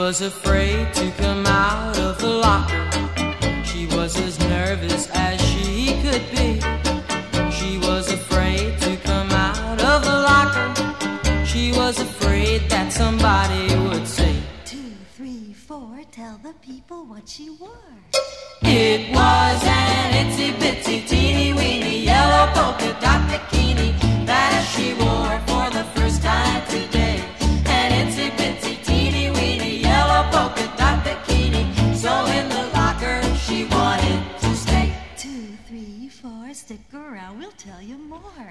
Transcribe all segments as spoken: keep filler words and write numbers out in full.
was afraid to come out of the locker. She was as nervous as she could be. She was afraid to come out of the locker. She was afraid that somebody would say, two, three, four, tell the people what she wore. It was an itsy bitsy teeny weeny yellow polka dot bikini that she wore for the first time today. An itsy bitsy teeny weeny yellow polka dot bikini. So in the locker she wanted to stay. Two, three, four, stick around, we'll tell you more.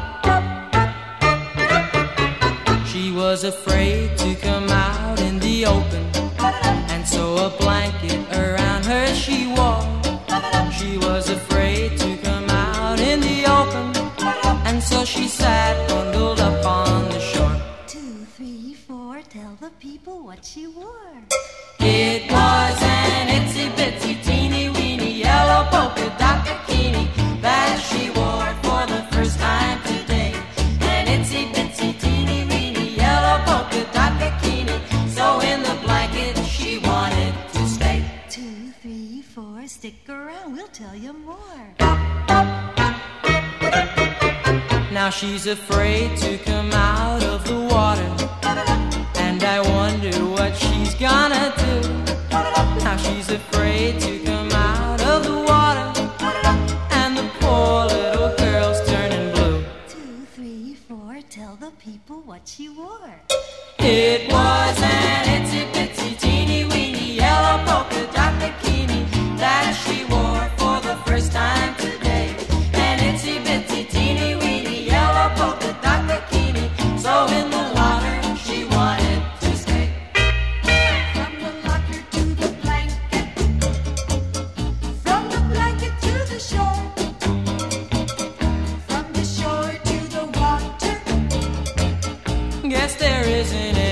She was afraid to come out in the open, and so a blanket around her she wore. She was afraid to come out in the open, and so she sat bundled up on the shore. Two, three, four, tell the people what she wore. It was an itsy bitsy teeny weeny yellow polka dot bikini that she wore for the first time today. An itsy bitsy teeny weeny yellow polka dot bikini. So in the blanket she wanted to stay. Two, three, four, stick around, we'll tell you more. Now she's afraid to come out of the water, and I wonder what she's gonna do. Now she's afraid to come out of the water, and the poor little girl's turning blue. Two, three, four, tell the people what she wore. It was an itsy bitsy teeny weeny yellow polka dot bikini that she wore for the first time today. An itsy bitsy teeny weeny yellow polka dot bikini. So in the locker she wanted to stay. From the locker to the blanket, from the blanket to the shore, from the shore to the water. Guess there isn't